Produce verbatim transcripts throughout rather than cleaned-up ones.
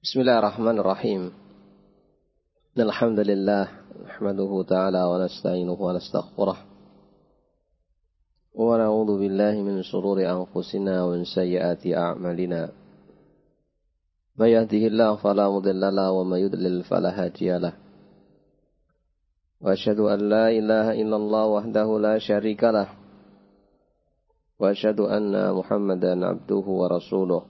Bismillahirrahmanirrahim. Alhamdulillah, nahmaduhu ta'ala wa nasta'inuhu wa nastaghfiruh. Wa na'udzu billahi min shururi anfusina wa min sayyiati a'malina. May yahdihillahu fala mudilla lahu wa may yudlil fala hadiya lahu. Wa asyhadu an la ilaha illallah wahdahu la syarika lahu. Wa asyhadu anna Muhammadan abduhu wa rasuluh.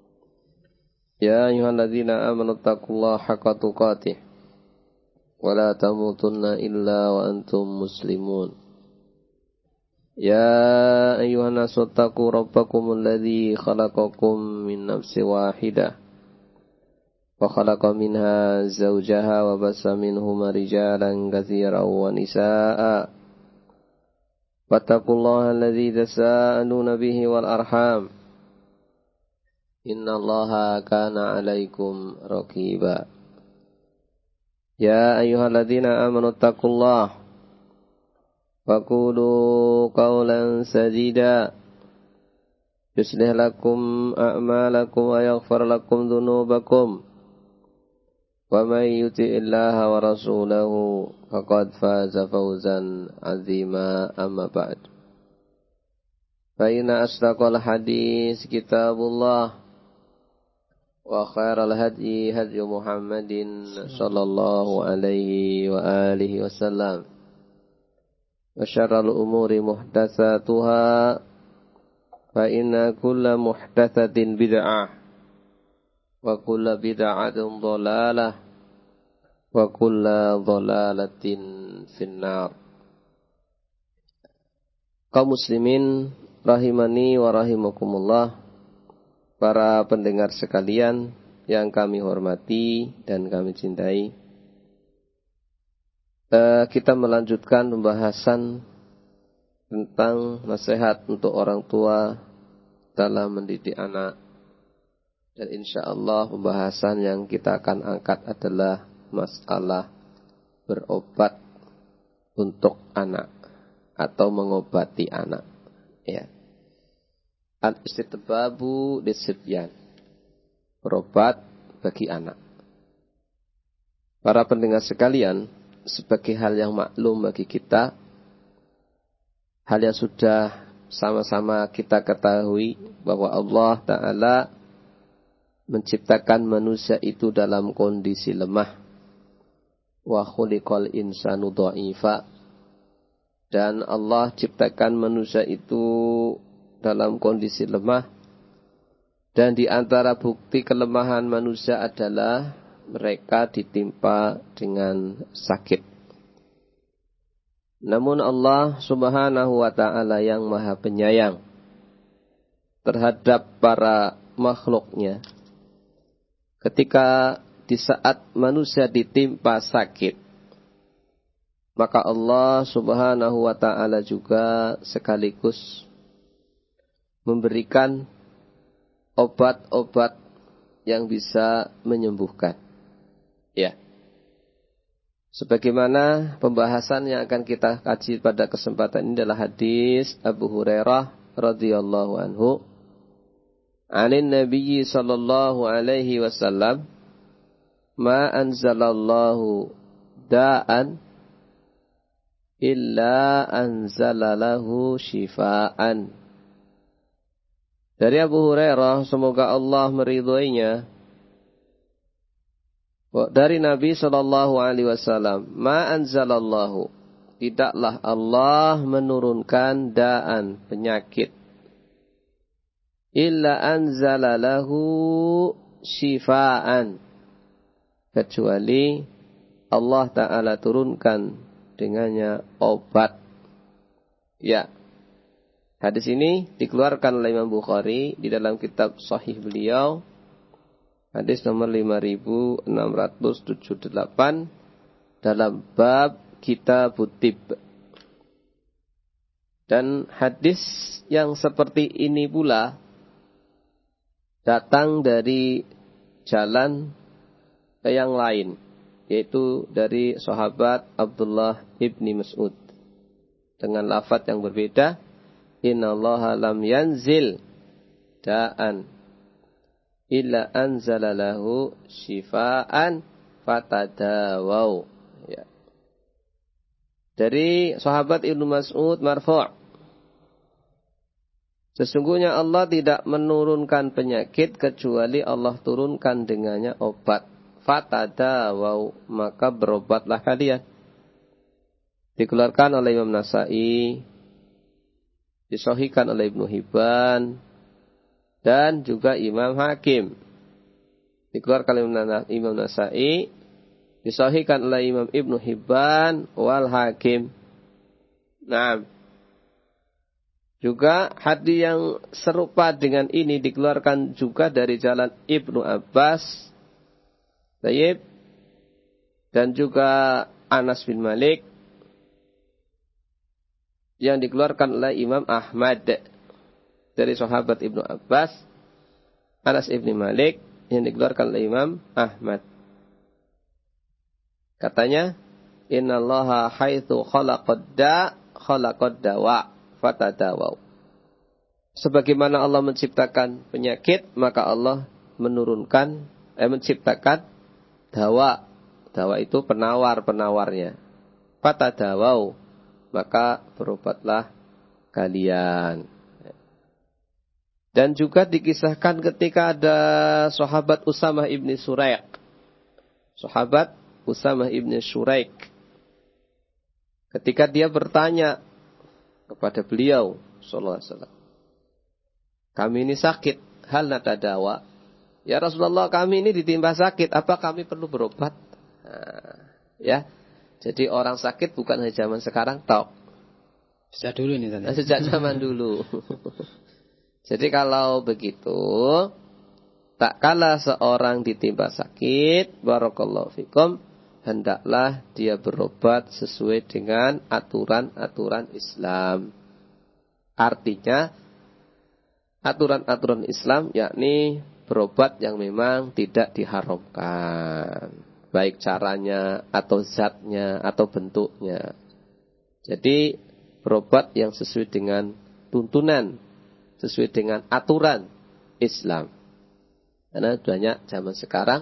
Ya ayyuhalladzina amanu taqullaha haqqa tuqatih wa la tamutunna illa wa antum muslimun. Ya ayyuhan nasu taqu rabbakumul ladzi khalaqakum min nafsin wahidah wa khalaqa minha zawjaha wa bassa minhuma rijalan katsiran wa nisaa'a. Wattaqullaha alladzi tasaaluna bihi wal arham. Inna Allaha kana alaikum raqiba. Ya ayyuhalladzina amanu taqullaha wa qulu qawlan sadida yuslih lakum a'malakum wa yaghfir lakum dhunubakum wa may yuti'illaha wa rasulahu faqad faza fawzan 'azima amma ba'd. Fa inna asdaqal hadis kitabullah wa khairal hadyi hadyu Muhammadin sallallahu alaihi wa alihi wasallam. Wa syarrul umuri muhdatsatuha fa inna kulla muhdatsatin bid'ah wa kulla bid'atin dhalalah wa kulla dhalalatin finnar. Kaum muslimin rahimani wa rahimakumullah, para pendengar sekalian yang kami hormati dan kami cintai, eh, kita melanjutkan pembahasan tentang nasihat untuk orang tua dalam mendidik anak. Dan insya Allah pembahasan yang kita akan angkat adalah masalah berobat untuk anak atau mengobati anak. Ya. Al-istitbabu lisibyan, berobat bagi anak. Para pendengar sekalian, sebagai hal yang maklum bagi kita, hal yang sudah sama-sama kita ketahui bahwa Allah Ta'ala menciptakan manusia itu dalam kondisi lemah. Wa khuliqal insanu dha'ifa. Dan Allah ciptakan manusia itu dalam kondisi lemah, dan di antara bukti kelemahan manusia adalah mereka ditimpa dengan sakit. Namun Allah Subhanahu wa ta'ala yang maha penyayang terhadap para makhluknya, ketika di saat manusia ditimpa sakit, maka Allah Subhanahu wa ta'ala juga sekaligus memberikan obat-obat yang bisa menyembuhkan. Ya. Sebagaimana pembahasan yang akan kita kaji pada kesempatan ini adalah hadis Abu Hurairah radhiyallahu anhu. Anin Nabi sallallahu alaihi wasallam, ma anzalallahu da'an illa anzalalahu shifaan. Dari Abu Hurairah, semoga Allah meridhoinya, dari Nabi sallallahu alaihi wasallam, ma anzalallahu, tidaklah Allah menurunkan da'an, penyakit, illa anzalalahu shifaan, kecuali Allah Ta'ala turunkan dengannya obat. Ya. Hadis ini dikeluarkan oleh Imam Bukhari di dalam kitab Sahih beliau, hadis nomor lima ribu enam ratus tujuh puluh delapan, dalam bab Kitabut Tib. Dan hadis yang seperti ini pula datang dari jalan yang lain, yaitu dari sahabat Abdullah ibni Mas'ud, dengan lafaz yang berbeda. Innallaha lam yanzil da'an illa anzala lahu syifaan fatadawau. Ya. Dari sahabat Ibnu Mas'ud marfu'. Sesungguhnya Allah tidak menurunkan penyakit kecuali Allah turunkan dengannya obat. Fatadawau, maka berobatlah kalian. Dikeluarkan oleh Imam Nasa'i, disahihkan oleh Ibnu Hibban, dan juga Imam Hakim. Dikeluarkan oleh Imam Nasa'i, disahihkan oleh Imam Ibnu Hibban wal Hakim. Nah, juga hadis yang serupa dengan ini dikeluarkan juga dari jalan Ibnu Abbas, Tayyib, dan juga Anas bin Malik, yang dikeluarkan oleh Imam Ahmad dari sahabat Ibnu Abbas, Anas bin Malik, yang dikeluarkan oleh Imam Ahmad. Katanya, innallaha haitsu khalaqad da khalaqad dawa fatadawau. Sebagaimana Allah menciptakan penyakit, maka Allah menurunkan eh menciptakan dawa. Dawa itu penawar-penawarnya. Fatadawau, maka berobatlah kalian. Dan juga dikisahkan ketika ada sahabat Usamah ibn Suraik. Sahabat Usamah ibn Suraik. Ketika dia bertanya kepada beliau sallallahu alaihi wasallam, kami ini sakit, hal natadawa? Ya Rasulullah, kami ini ditimpa sakit, apa kami perlu berobat? Nah, ya. Jadi orang sakit bukan hanya zaman sekarang, tok. Sejak dulu ini tadi. Sejak zaman dulu. Jadi kalau begitu, tak kala seorang ditimpa sakit, barakallahu fikum, hendaklah dia berobat sesuai dengan aturan-aturan Islam. Artinya, aturan-aturan Islam yakni berobat yang memang tidak diharamkan. Baik caranya, atau zatnya, atau bentuknya. Jadi, berobat yang sesuai dengan tuntunan, sesuai dengan aturan Islam. Karena banyak zaman sekarang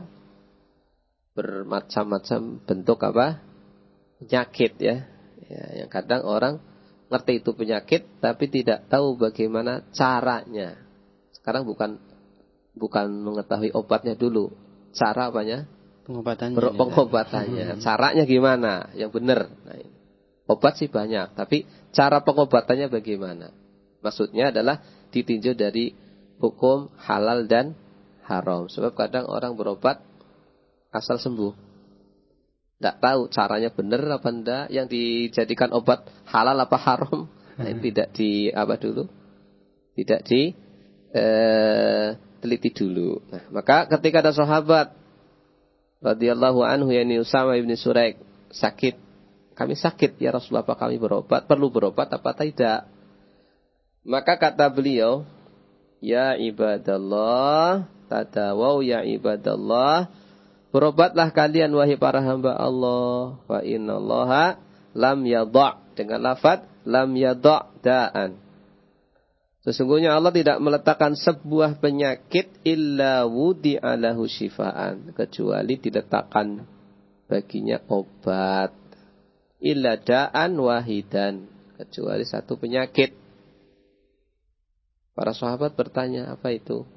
bermacam-macam bentuk apa? Penyakit ya. Ya. Yang kadang orang ngerti itu penyakit, tapi tidak tahu bagaimana caranya. Sekarang bukan bukan mengetahui obatnya dulu. Cara apanya? Pengobatannya. Ber- pengobatannya. Caranya gimana? Yang benar. Nah, obat sih banyak, tapi cara pengobatannya bagaimana? Maksudnya adalah ditinjau dari hukum halal dan haram. Sebab kadang orang berobat asal sembuh. Tidak tahu caranya benar apa enggak, yang dijadikan obat halal apa haram. Nah, ini tidak di apa dulu? Tidak di eh, teliti dulu. Nah, maka ketika ada sahabat radhiyallahu anhu yakni Usamah bin Suraik sakit, kami sakit ya Rasulullah, apa kami berobat? Perlu berobat apa tidak? Maka kata beliau, ya ibadallah, tadawau ya ibadallah, berobatlah kalian wahai para hamba Allah, fa innallaha lam yadha', dengan lafaz lam yadha' da'an. Sesungguhnya Allah tidak meletakkan sebuah penyakit illa wudi'a lahu syifaan, kecuali diletakkan baginya obat. Illa da'an wahidan, kecuali satu penyakit. Para sahabat bertanya, apa itu?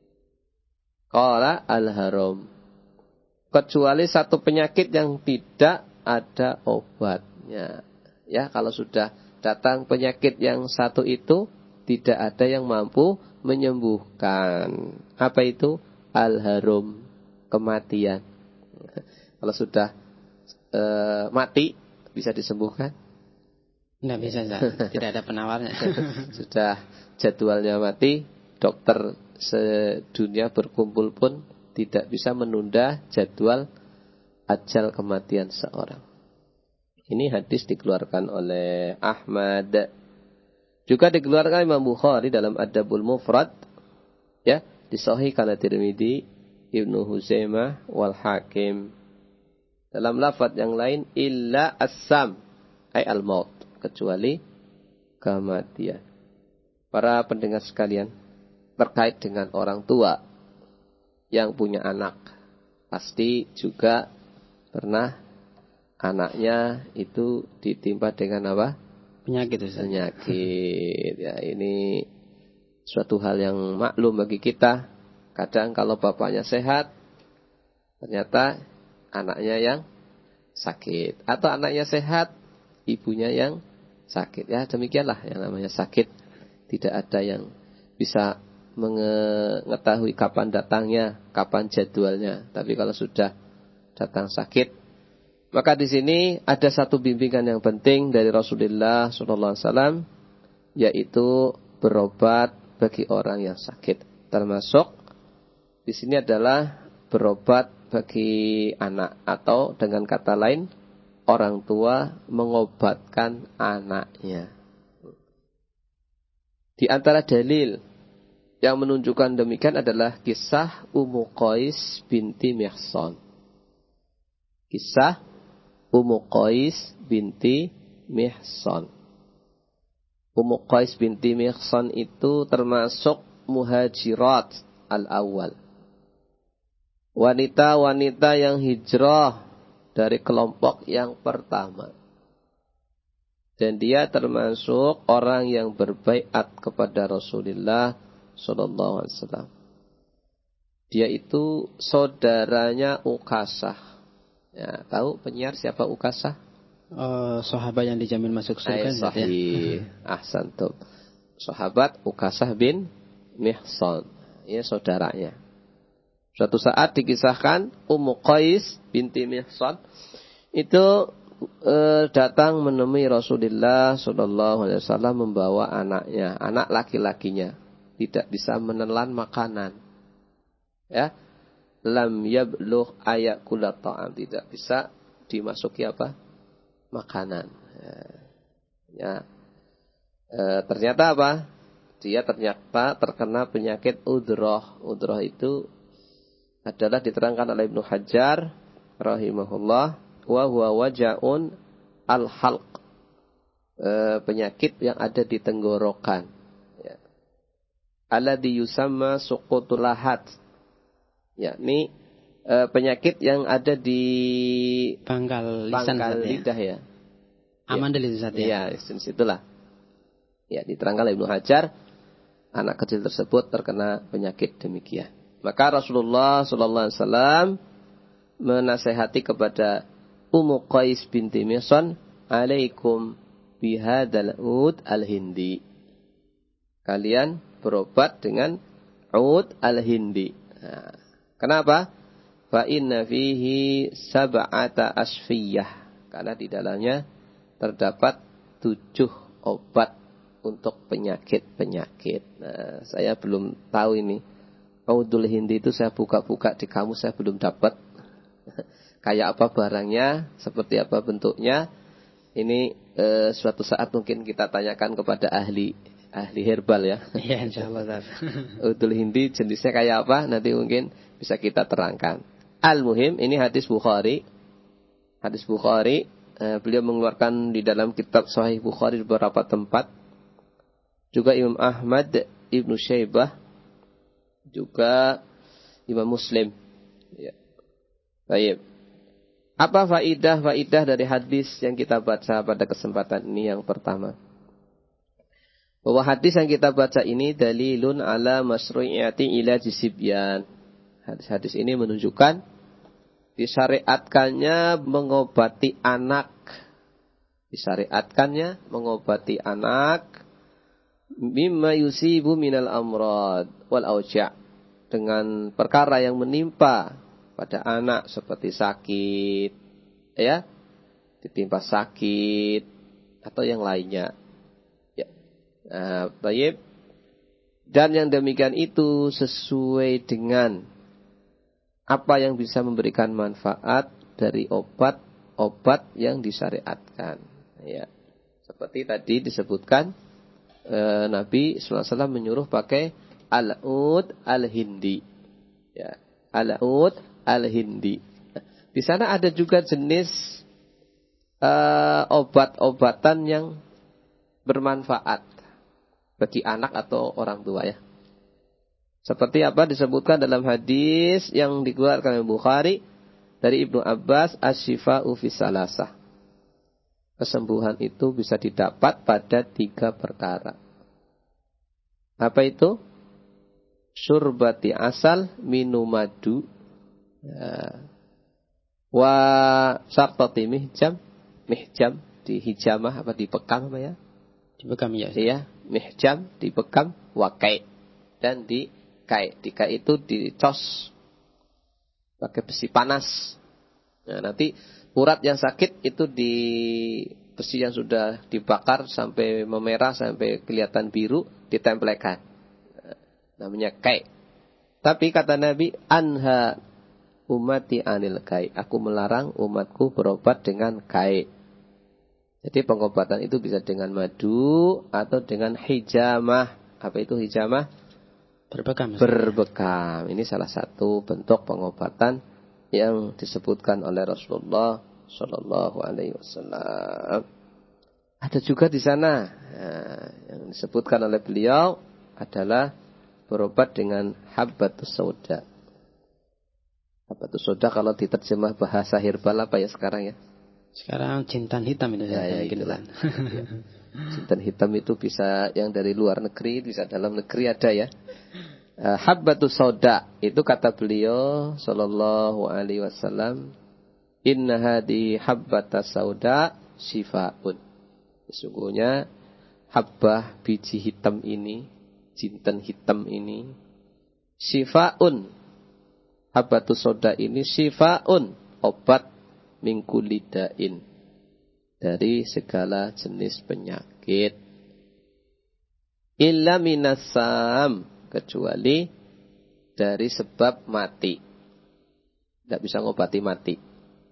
Qala al-haram, kecuali satu penyakit yang tidak ada obatnya. Ya, kalau sudah datang penyakit yang satu itu, tidak ada yang mampu menyembuhkan. Apa itu? Al-haram, kematian. Kalau sudah e, mati, bisa disembuhkan? Tidak bisa, tidak ada penawarnya. Sudah jadwalnya mati, dokter sedunia berkumpul pun tidak bisa menunda jadwal ajal kematian seorang. Ini hadis dikeluarkan oleh Ahmad. Juga dikeluarkan Imam Bukhari dalam Adabul Mufrad, ya, disahihkan oleh Tirmidzi, Ibnu Huzaimah wal Hakim. Dalam lafaz yang lain, illa as-sam, ay al-maut, kecuali kematian. Para pendengar sekalian, terkait dengan orang tua, yang punya anak pasti juga pernah anaknya itu ditimpa dengan apa? Penyakit Ustaz. Penyakit. Ya, ini suatu hal yang maklum bagi kita. Kadang kalau bapaknya sehat, ternyata anaknya yang sakit. Atau anaknya sehat, ibunya yang sakit. Ya, demikianlah yang namanya sakit. Tidak ada yang bisa mengetahui kapan datangnya, kapan jadwalnya. Tapi kalau sudah datang sakit, maka di sini ada satu bimbingan yang penting dari Rasulullah shallallahu alaihi wasallam, yaitu berobat bagi orang yang sakit. Termasuk di sini adalah berobat bagi anak, atau dengan kata lain orang tua mengobatkan anaknya. Di antara dalil yang menunjukkan demikian adalah kisah Ummu Qais binti Mihsan. Kisah Ummu Qais binti Mihsan. Ummu Qais binti Mihsan itu termasuk muhajirat al-awwal. Wanita-wanita yang hijrah dari kelompok yang pertama. Dan dia termasuk orang yang berbaiat kepada Rasulullah sallallahu alaihi wasallam. Dia itu saudaranya Ukasah. Ya, tahu penyiar siapa Ukasah? Uh, sahabat yang dijamin masuk surga. Sahih. Ahsantum. Sahabat Ukasah bin Mihsan. Ini saudaranya. Suatu saat dikisahkan Ummu Qais binti Mihsan itu e, datang menemui Rasulullah sallallahu alaihi wasallam membawa anaknya, anak laki-lakinya, tidak bisa menelan makanan. Ya. Lam yablugh ayakulat ta'am, tidak bisa dimasuki apa? Makanan. Ya. Ya. E, ternyata apa? Dia ternyata terkena penyakit udroh. Udroh itu adalah diterangkan oleh Ibnu Hajar rahimahullah, wa huwa waja'un al-halq, e, penyakit yang ada di tenggorokan. Ya. Alladhi yusamma suqutul lahat, yakni e, penyakit yang ada di pangkal lisan, pangkal lidah ya. Amandel itu saja. Ya, di situlah. Ya, diterangkan oleh Ibnu Hajar, anak kecil tersebut terkena penyakit demikian. Maka Rasulullah sallallahu alaihi wasallam menasihati kepada Ummu Qais binti Mihsan, "Alaikum bihadzal ud al-hindi." Kalian berobat dengan ud al-hindi. Nah, kenapa? Fa inna fihi sab'ata asfiyah. Karena di dalamnya terdapat tujuh obat untuk penyakit-penyakit. Nah, saya belum tahu ini. Udul Hindi itu saya buka-buka di kamus, saya belum dapat. Kayak apa barangnya, seperti apa bentuknya. Ini e, suatu saat mungkin kita tanyakan kepada ahli ahli herbal ya. Iya, insyaallah. Udul Hindi jenisnya kayak apa, nanti mungkin bisa kita terangkan. Al-Muhim, ini hadis Bukhari. Hadis Bukhari, e, beliau mengeluarkan di dalam kitab Sahih Bukhari di beberapa tempat. Juga Imam Ahmad, Ibnu Syaibah, juga Imam Muslim. Ya. Baik. Apa faidah-faidah dari hadis yang kita baca pada kesempatan ini? Yang pertama, bahwa hadis yang kita baca ini dalilun ala masyru'iyati ilaji sibyan. Hadis-hadis ini menunjukkan disyariatkannya mengobati anak. Disyariatkannya mengobati anak mimma yusibu minal amrad wal auja', dengan perkara yang menimpa pada anak seperti sakit, ya, ditimpa sakit atau yang lainnya. Ya. Nah, baik. Dan yang demikian itu sesuai dengan apa yang bisa memberikan manfaat dari obat-obat yang disyariatkan. Ya. Seperti tadi disebutkan, E, Nabi sallallahu alaihi wasallam menyuruh pakai al-ud al-hindi. Ya, al-ud al-hindi. Di sana ada juga jenis e, obat-obatan yang bermanfaat bagi anak atau orang tua ya. Seperti apa disebutkan dalam hadis yang dikeluarkan oleh Bukhari dari Ibnu Abbas, asy-syifa'u fi salasah. Kesembuhan itu bisa didapat pada tiga perkara. Apa itu? Syurbati asal, minum madu, ya. Wa syartati mihjam, mihjam dihijamah apa dipekam apa ya? Dipekam ya. Iya, mihjam dipekam, wa kai dan di kai. Di kai itu dicos pakai besi panas. Nah, nanti urat yang sakit itu di besi yang sudah dibakar sampai memerah sampai kelihatan biru ditempelkan. Nah, namanya kai. Tapi kata Nabi, anha ummati anil kai. Aku melarang umatku berobat dengan kai. Jadi pengobatan itu bisa dengan madu atau dengan hijamah. Apa itu hijamah? Berbekam. Berbekam. Ini salah satu bentuk pengobatan yang disebutkan oleh Rasulullah Shallallahu Alaihi Wasallam. Ada juga di sana nah, yang disebutkan oleh beliau adalah berobat dengan habbatus sauda. Habbatus sauda kalau diterjemah bahasa herbal apa ya sekarang ya? Sekarang jintan hitam itu ya, ya, gitu kan. Ya. Jintan hitam itu bisa yang dari luar negeri, bisa dalam negeri ada ya. Uh, habbatus sauda itu kata beliau sallallahu alaihi wasallam, inna hadi habbatas sauda shifaun. Sesungguhnya habbah biji hitam ini, jintan hitam ini shifaun. Habbatus sauda ini shifaun, obat min kulli da'in, dari segala jenis penyakit. Illa minasam, kecuali dari sebab mati. Tidak bisa ngobati mati.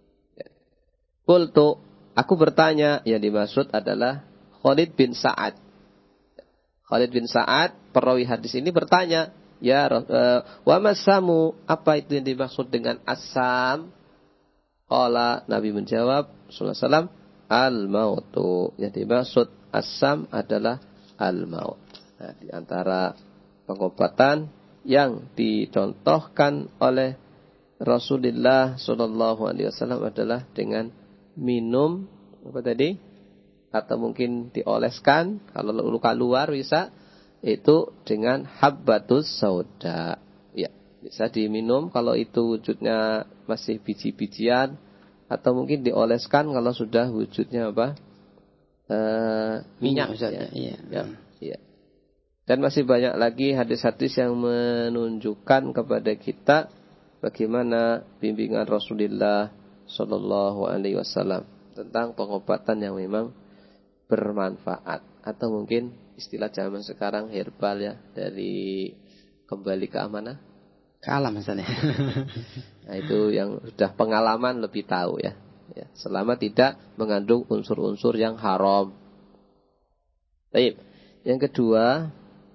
Qultu, aku bertanya, yang dimaksud adalah Khalid bin Sa'ad. Khalid bin Sa'ad, perawi hadis ini bertanya, ya uh, wa masamu, apa itu yang dimaksud dengan asam? Qala, Nabi menjawab sallallahu alaihi wasallam, al-mautu. Yang dimaksud asam adalah al-maut. Nah, di antara pengobatan yang dicontohkan oleh Rasulullah sallallahu alaihi wasallam adalah dengan minum apa tadi? Atau mungkin dioleskan kalau luka luar bisa itu dengan habbatus sauda. Ya, bisa diminum kalau itu wujudnya masih biji-bijian, atau mungkin dioleskan kalau sudah wujudnya apa? E, minyak, minyak ya. Iya. Ya, ya. Dan masih banyak lagi hadis-hadis yang menunjukkan kepada kita bagaimana bimbingan Rasulullah Shallallahu Alaihi Wasallam tentang pengobatan yang memang bermanfaat, atau mungkin istilah zaman sekarang herbal ya, dari kembali ke amanah. Ke alam misalnya. Nah, itu yang sudah pengalaman lebih tahu ya. Ya, selama tidak mengandung unsur-unsur yang haram. Baik. Yang kedua,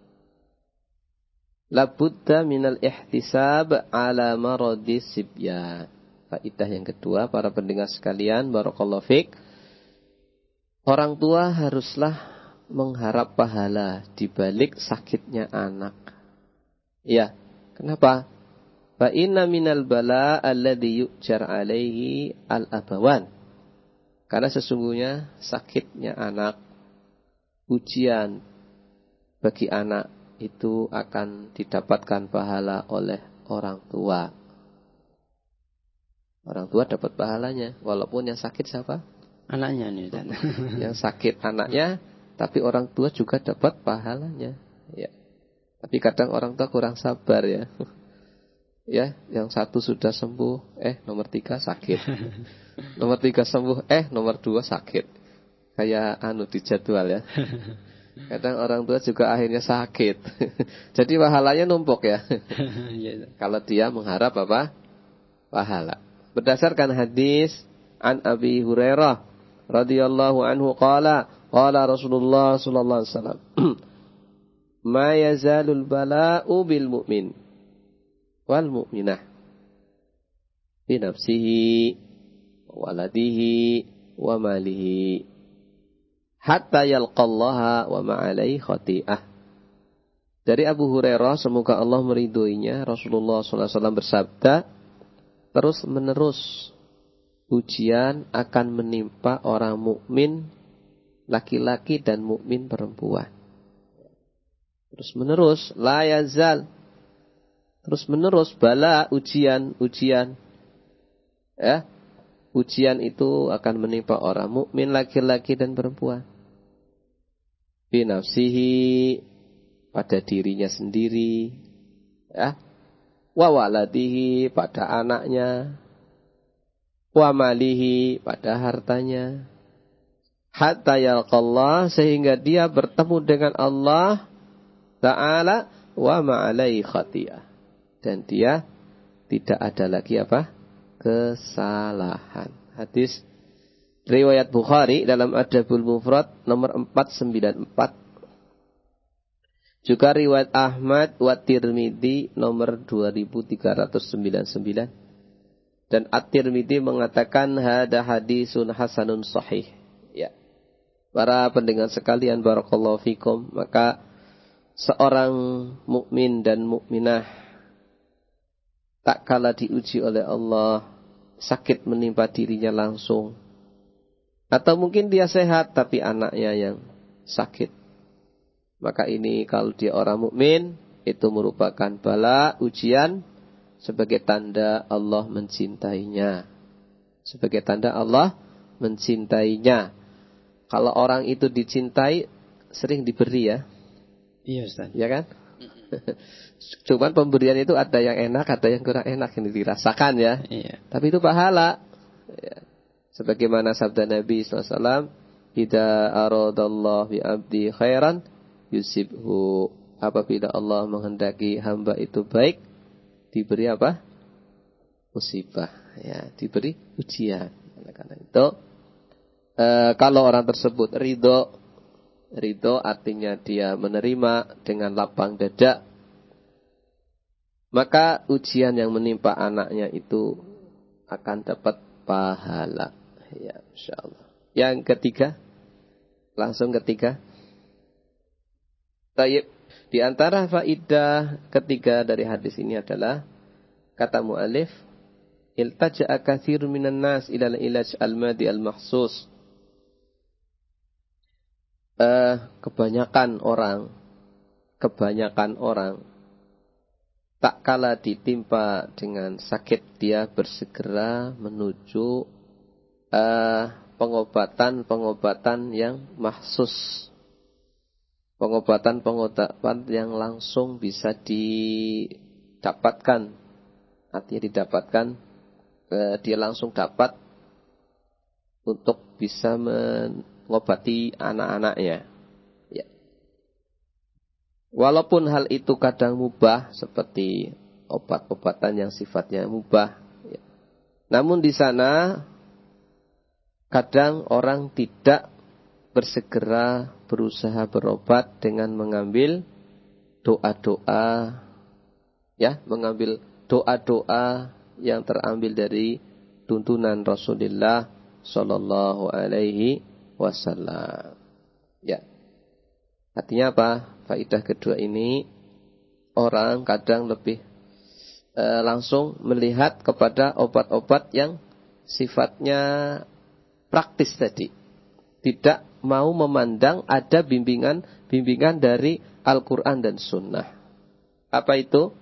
labudda minal ihtisab ala maradis sibyan. Faidah yang kedua, para pendengar sekalian, barakallahu fiik. Orang tua haruslah mengharap pahala di balik sakitnya anak. Ya, kenapa? Fa inna minal bala alladhi yu'jar alaihi al-abawan. Karena sesungguhnya sakitnya anak, ujian bagi anak itu akan didapatkan pahala oleh orang tua. Orang tua dapat pahalanya, walaupun yang sakit siapa? Anaknya nih. Yang sakit anaknya, tapi orang tua juga dapat pahalanya. Ya. Tapi kadang orang tua kurang sabar ya. Ya, yang satu sudah sembuh, eh nomor tiga sakit. Nomor tiga sembuh, eh nomor dua sakit. Kayak anu di jadwal ya. Kadang orang tua juga akhirnya sakit. Jadi pahalanya numpuk ya. Kalau dia mengharap apa? Pahala. Berdasarkan hadis an Abi Hurairah radhiyallahu anhu qala qala Rasulullah sallallahu alaihi wasallam ma yazalul bala'u bil mu'min wal mu'minah fi nafsihi wa waladihi wa malihi hatta yalqallaha wa ma alaihi khati'ah. Dari Abu Hurairah, semoga Allah meridhoinya, Rasulullah shallallahu alaihi wasallam bersabda, terus menerus ujian akan menimpa orang mukmin laki-laki dan mukmin perempuan. Terus menerus, la yazal. Terus menerus bala, ujian, ujian. Ya. Ujian itu akan menimpa orang mukmin laki-laki dan perempuan. Bi nafsihi, pada dirinya sendiri, ya, wa waladihi, pada anaknya, wa malihi, pada hartanya, hatta yalqallah, sehingga dia bertemu dengan Allah Ta'ala wa ma'alai khati'ah, dan dia tidak ada lagi apa? Kesalahan. Hadis riwayat Bukhari dalam Adabul Mufrad nomor empat sembilan empat. Juga riwayat Ahmad wa Tirmidzi nomor dua ribu tiga ratus sembilan puluh sembilan. Dan At-Tirmidzi mengatakan hada hadisun hasanun sahih. Ya. Para pendengar sekalian, barakallahu fikum, maka seorang mukmin dan mukminah tak kala diuji oleh Allah, sakit menimpa dirinya langsung, atau mungkin dia sehat tapi anaknya yang sakit, maka ini kalau dia orang mukmin itu merupakan bala, ujian, sebagai tanda Allah mencintainya. Sebagai tanda Allah mencintainya. Kalau orang itu dicintai, sering diberi ya. Iya Ustaz. Ya kan? Cuman pemberian itu ada yang enak, ada yang kurang enak, yang dirasakan ya. Iya. Tapi itu pahala. Ya. Sebagaimana sabda Nabi shallallahu alaihi wasallam, "Idza aradallahu bi abdi khairan yusibhu." Apabila Allah menghendaki hamba itu baik, diberi apa? Musibah. Ya, diberi ujian. Karena itu, e, kalau orang tersebut ridho, ridho artinya dia menerima dengan lapang dada, maka ujian yang menimpa anaknya itu akan dapat pahala. Ya, insyaallah. Yang ketiga, langsung ketiga. Tayyib. Di antara faidah ketiga dari hadis ini adalah kata mu'alif, iltaja'a katsirun minan nas ila al-ilaj al-madi al-makhsus. Uh, kebanyakan orang, kebanyakan orang tak kala ditimpa dengan sakit dia bersegera menuju uh, pengobatan-pengobatan yang mahsus, pengobatan-pengobatan yang langsung bisa didapatkan, artinya didapatkan, uh, dia langsung dapat untuk bisa mengobati anak-anaknya. Ya. Walaupun hal itu kadang mubah, seperti obat-obatan yang sifatnya mubah, ya. Namun di sana kadang orang tidak bersegera berusaha berobat dengan mengambil doa-doa, ya, mengambil doa-doa yang terambil dari tuntunan Rasulullah Sallallahu Alaihi Wasallam. Ya. Artinya apa? Faidah kedua ini, orang kadang lebih e, langsung melihat kepada obat-obat yang sifatnya praktis tadi. Tidak mau memandang ada bimbingan-bimbingan dari Al-Quran dan Sunnah. Apa itu?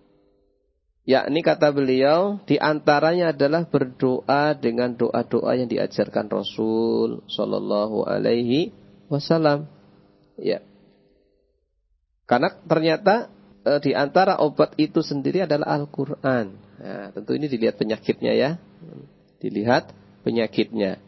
Yakni kata beliau, di antaranya adalah berdoa dengan doa-doa yang diajarkan Rasul Sallallahu Alaihi Wasallam. Ya. Karena ternyata e, di antara obat itu sendiri adalah Al-Quran. Nah, tentu ini dilihat penyakitnya ya. Dilihat penyakitnya.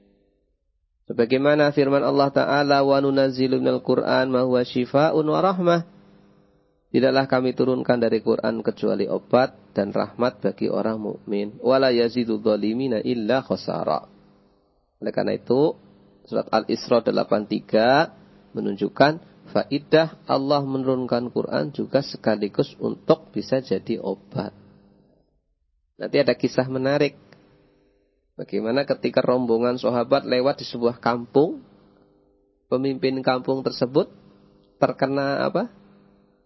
Sebagaimana firman Allah Ta'ala, wa nunazzilu minal Qur'an ma huwa shifaa'un wa rahmah. Tidaklah kami turunkan dari Quran kecuali obat dan rahmat bagi orang mukmin. Wala yazidu dhalimina illa khasara. Oleh karena itu, surat Al-Isra delapan puluh tiga menunjukkan faidah Allah menurunkan Quran juga sekaligus untuk bisa jadi obat. Nanti ada kisah menarik. Bagaimana ketika rombongan sahabat lewat di sebuah kampung, pemimpin kampung tersebut terkena apa?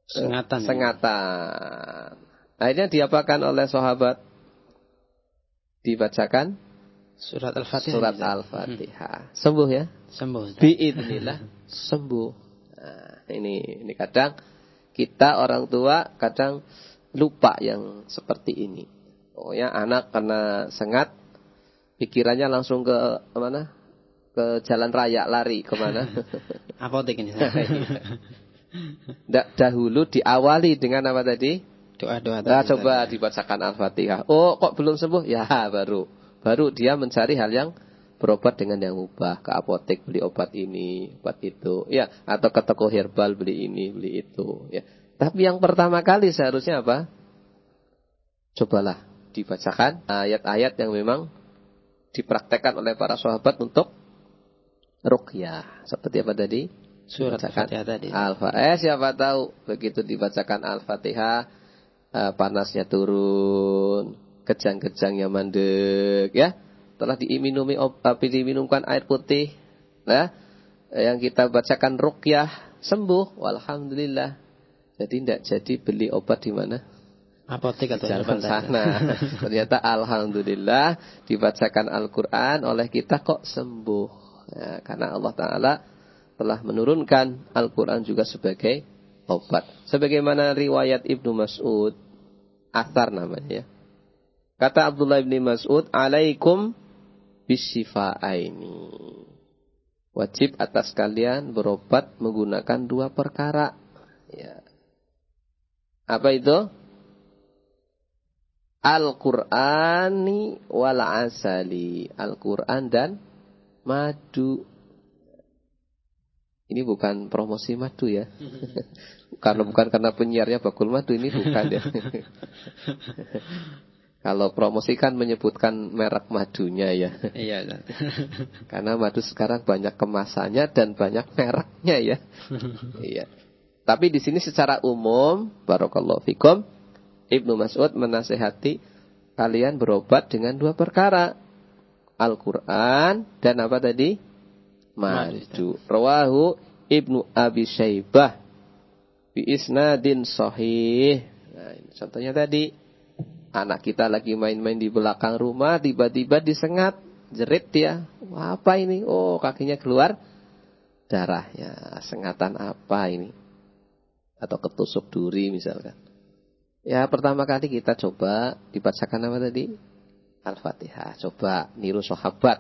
Sengatan. Sengatan. Akhirnya diapakan oleh sahabat? Dibacakan surat Al-Fatihah. Surat Al-Fatihah. Hmm. Sembuh ya? Sembuh. Biidznillah sembuh. Nah, ini ini kadang kita orang tua kadang lupa yang seperti ini. Oh ya, anak kena sengat, pikirannya langsung ke mana? Ke jalan raya, lari kemana? Apotek ini. Nggak, dahulu diawali dengan apa tadi? Doa-doa. Nah, coba dibacakan Al-Fatihah. Oh, kok belum sembuh? Ya, baru. Baru dia mencari hal yang berobat dengan yang mubah. Ke apotek beli obat ini, obat itu. Ya, atau ke toko herbal beli ini, beli itu. Ya. Tapi yang pertama kali seharusnya apa? Cobalah dibacakan ayat-ayat yang memang dipraktekkan oleh para sahabat untuk ruqyah. Seperti apa tadi? Surat Al-Fatihah tadi. Al-Fatihah. Eh, siapa tahu begitu dibacakan Al-Fatihah, eh, panasnya turun, kejang-kejangnya mandek, ya. Telah diminumi api diminumkan air putih, nah, yang kita bacakan ruqyah sembuh, walhamdulillah. Jadi tidak jadi beli obat di mana? Apotek atau jalan sana. Ternyata alhamdulillah dibacakan Al-Quran oleh kita kok sembuh. Ya, karena Allah Ta'ala telah menurunkan Al-Quran juga sebagai obat. Sebagaimana riwayat Ibnu Mas'ud, athar namanya. Kata Abdullah bin Mas'ud, alaikum bisyifa'aini. Wajib atas kalian berobat menggunakan dua perkara. Ya. Apa itu? Al-Qur'ani wal asali. Al-Qur'an dan madu. Ini bukan promosi madu ya. Karena bukan karena penyiarnya bakul madu, ini bukan ya. Kalau promosi kan menyebutkan merek madunya ya. Iya. Karena madu sekarang banyak kemasannya dan banyak mereknya ya. Iya. Tapi di sini secara umum, barakallahu fikum, Ibnu Mas'ud menasihati kalian berobat dengan dua perkara. Al-Quran dan apa tadi? Madu. Rawahu Ibnu Abi Syaibah bi isnadin sahih. Nah, ini contohnya tadi. Anak kita lagi main-main di belakang rumah, tiba-tiba disengat, jerit dia. Wah, apa ini? Oh, kakinya keluar darah. Ya, sengatan apa ini? Atau ketusuk duri misalkan. Ya, pertama kali kita coba dibacakan apa tadi? Al-Fatihah. Coba niru sahabat.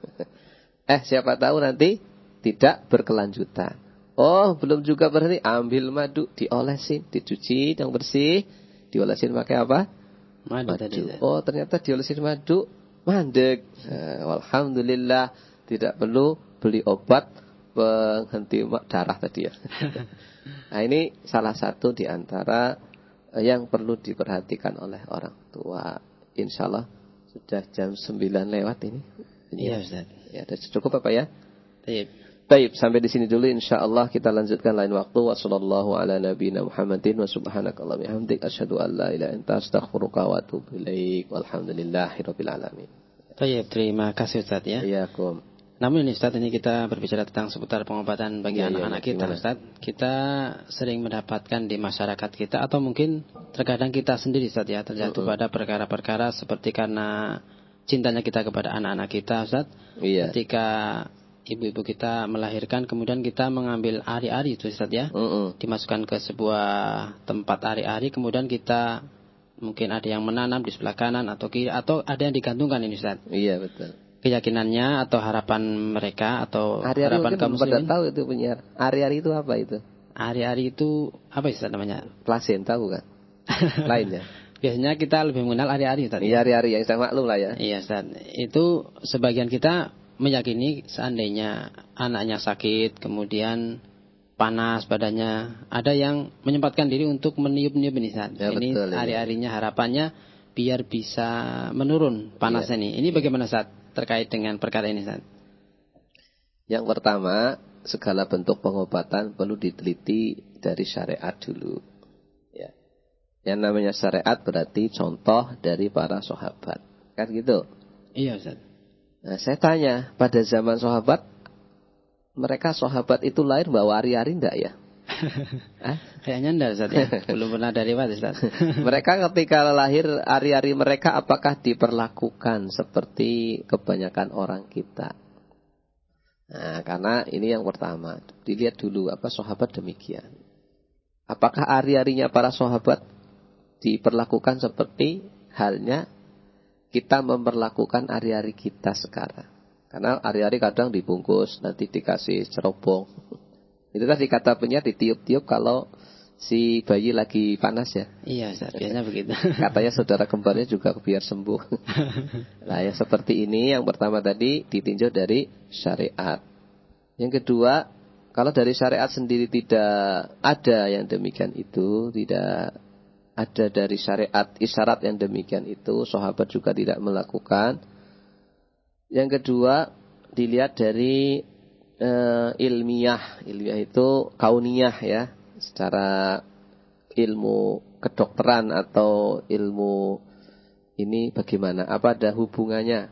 eh, siapa tahu nanti tidak berkelanjutan. Oh, belum juga berhenti. Ambil madu, diolesin, dicuci yang bersih. Diolesin pakai apa? Madu. Madu. Tadi. Oh, ternyata diolesin madu, mandek. Nah, alhamdulillah, tidak perlu beli obat penghenti darah tadi ya. Nah, ini salah satu di antara yang perlu diperhatikan oleh orang tua. Insyaallah sudah jam sembilan lewat ini. Iya, Ustaz. Ya, sudah cukup apa ya? Baik. Baik, sampai di sini dulu insyaallah, kita lanjutkan lain waktu. Wassallallahu ala nabiyina Muhammadin wa subhanakallahumma bihamdik asyhadu an la ilaha illa anta astaghfiruka wa atubu ilaik. Walhamdulillahirabbil alamin. Baik, terima kasih Ustaz ya. Iyakum. Namun ini Ustaz, ini kita berbicara tentang seputar pengobatan bagi ya, anak-anak ya, kita Ustaz. Kita sering mendapatkan di masyarakat kita, atau mungkin terkadang kita sendiri Ustaz ya, terjatuh uh-uh. pada perkara-perkara seperti karena cintanya kita kepada anak-anak kita Ustaz. Iya. Ketika ibu-ibu kita melahirkan, kemudian kita mengambil ari-ari itu Ustaz ya. Uh-uh. Dimasukkan ke sebuah tempat ari-ari, kemudian kita mungkin ada yang menanam di sebelah kanan atau kiri, atau ada yang digantungkan ini Ustaz. Iya, betul. Keyakinannya atau harapan mereka atau ari-ari harapan kaum muslimin. Pada tahu itu penyiar. Ari-ari itu apa itu? Ari-ari itu apa Ustaz namanya? Plasen, tahu kan? Lainnya. Biasanya kita lebih mengenal ari-ari Ustaz. Iya, ari-ari yang saya maklum lah ya. Iya Ustaz. Itu sebagian kita meyakini seandainya anaknya sakit, kemudian panas badannya, ada yang menyempatkan diri untuk meniup-niup ini Ustaz. Ya, ini betul, ari-arinya ya. Harapannya biar bisa menurun panasnya ya. Ini. Ini bagaimana Ustaz terkait dengan perkara ini Ustaz? Yang pertama, segala bentuk pengobatan perlu diteliti dari syariat dulu. Ya. Yang namanya syariat berarti contoh dari para sahabat. Kan gitu? Iya Ustaz. Nah, saya tanya, pada zaman sahabat, mereka sahabat itu lahir bawa ari-ari enggak ya? Kayaknya enggak Ustaz ya. Belum pernah ada riwayat Ustaz. Mereka ketika lahir, hari-hari mereka apakah diperlakukan seperti kebanyakan orang kita? Nah, karena ini yang pertama, dilihat dulu apa sahabat demikian. Apakah hari-harinya para sahabat diperlakukan seperti halnya kita memperlakukan hari-hari kita sekarang? Karena hari-hari kadang dibungkus, nanti dikasih cerobong. Itu tadi kata penyiar ditiup-tiup kalau si bayi lagi panas ya. Iya, biasanya begitu. Katanya saudara kembarnya juga biar sembuh. Nah, yang seperti ini yang pertama tadi ditinjau dari syariat. Yang kedua, kalau dari syariat sendiri tidak ada yang demikian itu, tidak ada dari syariat isyarat yang demikian itu, sahabat juga tidak melakukan. Yang kedua, dilihat dari uh, ilmiah. Ilmiah itu kauniyah ya, secara ilmu kedokteran atau ilmu ini bagaimana? Apa ada hubungannya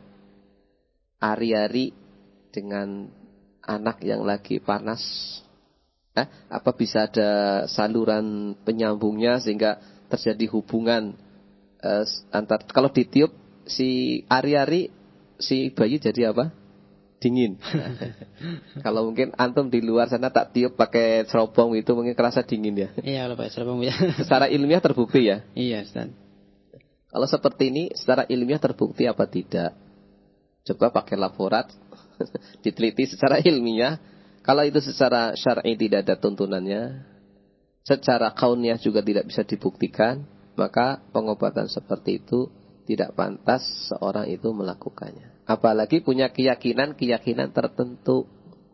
ari-ari dengan anak yang lagi panas? Eh, apa bisa ada saluran penyambungnya sehingga terjadi hubungan uh, antar, kalau ditiup si ari-ari si bayi jadi apa? Dingin. Kalau mungkin antum di luar sana tak tiup pakai cerobong itu mungkin kerasa dingin ya. Iya, kalau pakai cerobong ya. Secara ilmiah terbukti ya. Iya, Ustaz. Kalau seperti ini secara ilmiah terbukti apa tidak? Coba pakai laborat diteliti secara ilmiah. Kalau itu secara syar'i tidak ada tuntunannya, secara kauniyah juga tidak bisa dibuktikan, maka pengobatan seperti itu tidak pantas seorang itu melakukannya. Apalagi punya keyakinan-keyakinan tertentu.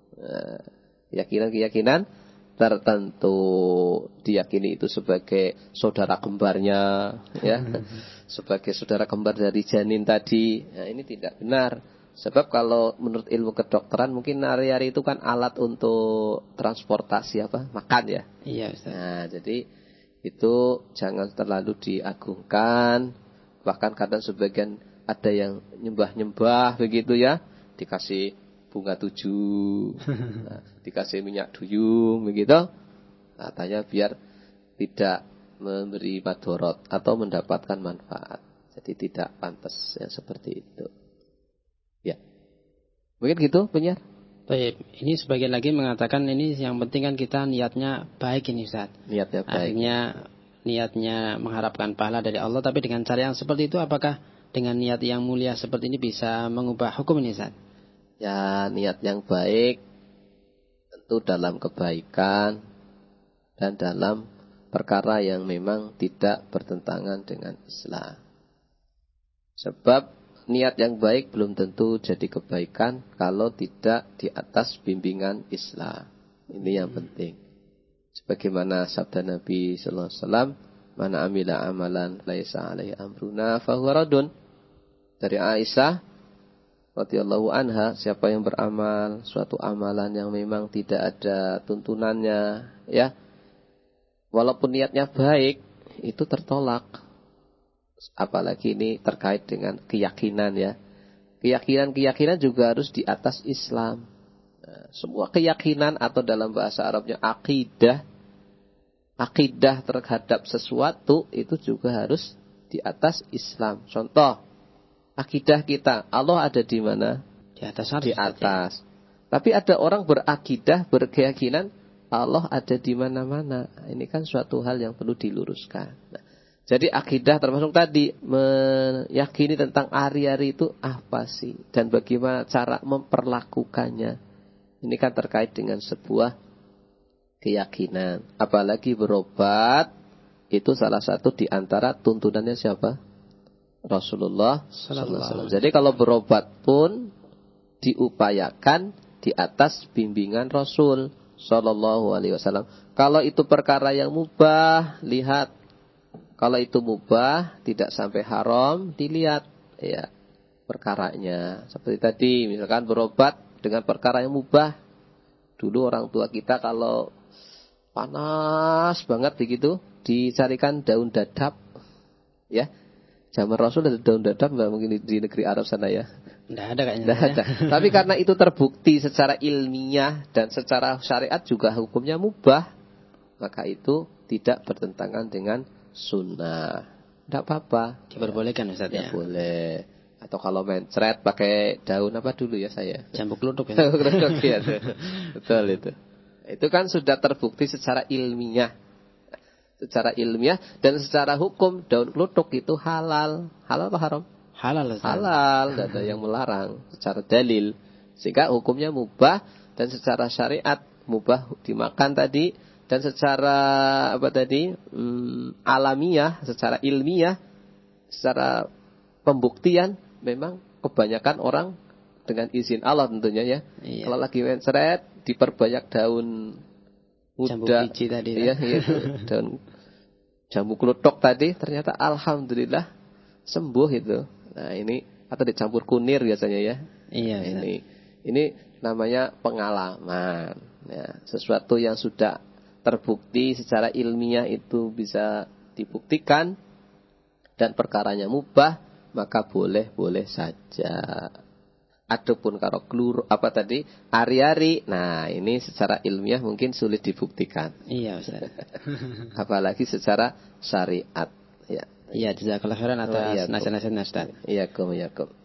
Keyakinan-keyakinan tertentu. Diyakini itu sebagai saudara kembarnya. Ya, sebagai saudara kembar dari janin tadi. Nah, ini tidak benar. Sebab kalau menurut ilmu kedokteran mungkin hari-hari itu kan alat untuk transportasi apa? Makan ya. Iya, Ustaz. Nah, jadi itu jangan terlalu diagungkan. Bahkan kadang sebagian ada yang nyembah-nyembah begitu ya, dikasih bunga tujuh, nah, dikasih minyak duyung begitu, katanya biar tidak memberi madorot atau mendapatkan manfaat. Jadi tidak pantas yang seperti itu. Ya, mungkin gitu penyiar. Baik, ini sebagian lagi mengatakan ini yang penting kan kita niatnya baik ini Ustaz. Niatnya baik. Akhirnya niatnya mengharapkan pahala dari Allah, tapi dengan cara yang seperti itu apakah dengan niat yang mulia seperti ini bisa mengubah hukum ini Ustaz? Ya, niat yang baik tentu dalam kebaikan dan dalam perkara yang memang tidak bertentangan dengan Islam. Sebab niat yang baik belum tentu jadi kebaikan kalau tidak di atas bimbingan Islam. Ini yang penting. Sebagaimana sabda Nabi sallallahu alaihi wasallam, "Man amila amalan laisa alaihi amruna fahuwa radun." Dari Aisyah radhiyallahu anha, siapa yang beramal suatu amalan yang memang tidak ada tuntunannya, ya, walaupun niatnya baik, itu tertolak. Apalagi ini terkait dengan keyakinan ya. Keyakinan-keyakinan juga harus di atas Islam. Nah, semua keyakinan atau dalam bahasa Arabnya akidah, akidah terhadap sesuatu itu juga harus di atas Islam. Contoh, akidah kita, Allah ada di mana? Di atas. Di atas. Tapi ada orang berakidah, berkeyakinan Allah ada di mana-mana. Ini kan suatu hal yang perlu diluruskan. Nah, jadi akidah termasuk tadi meyakini tentang hari-hari itu apa sih dan bagaimana cara memperlakukannya. Ini kan terkait dengan sebuah keyakinan. Apalagi berobat, itu salah satu di antara tuntunannya siapa? Rasulullah sallallahu alaihi wasallam. Jadi kalau berobat pun diupayakan di atas bimbingan Rasul sallallahu alaihi wasallam. Kalau itu perkara yang mubah, lihat. Kalau itu mubah, tidak sampai haram, dilihat ya perkaranya. Seperti tadi, misalkan berobat dengan perkara yang mubah. Dulu orang tua kita kalau panas banget begitu, dicarikan daun dadap. Ya. Zaman Rasul ada daun dadap enggak mungkin di, di negeri Arab sana ya? Enggak ada kayaknya. Enggak ada. Tapi karena itu terbukti secara ilmiah dan secara syariat juga hukumnya mubah. maka itu tidak bertentangan dengan sunnah. Tidak apa-apa. Diperbolehkan Ustaz ya. Ya boleh. Atau kalau mencret pakai daun apa dulu ya saya? Jambu kluthuk ya. Jambu kluthuk ya. Betul itu. Itu kan sudah terbukti secara ilmiah. Secara ilmiah dan secara hukum daun kluthuk itu halal. Halal apa haram? Halal Ustaz. Halal, tidak ada yang melarang secara dalil. Sehingga hukumnya mubah dan secara syariat mubah dimakan tadi dan secara apa tadi? Hmm, alamiah, secara ilmiah, secara pembuktian memang kebanyakan orang dengan izin Allah tentunya ya. Iya. Kalau lagi mencret diperbanyak daun muda, jambu biji tadi. Iya, iya daun jambu kluthuk tadi ternyata alhamdulillah sembuh itu. Nah, ini atau dicampur kunir biasanya ya. Iya, nah, ini ini namanya pengalaman. Ya, sesuatu yang sudah terbukti secara ilmiah itu bisa dibuktikan dan perkaranya mubah, maka boleh-boleh saja. Adapun kalau keluru apa tadi ari-ari, nah ini secara ilmiah mungkin sulit dibuktikan. Iya Ustaz. Apalagi secara syariat. Ya. Iya, jazakallahu khairan atas Oh, iya, nasihat-nasihatnya Ustaz. Iya, kum, iya, kum.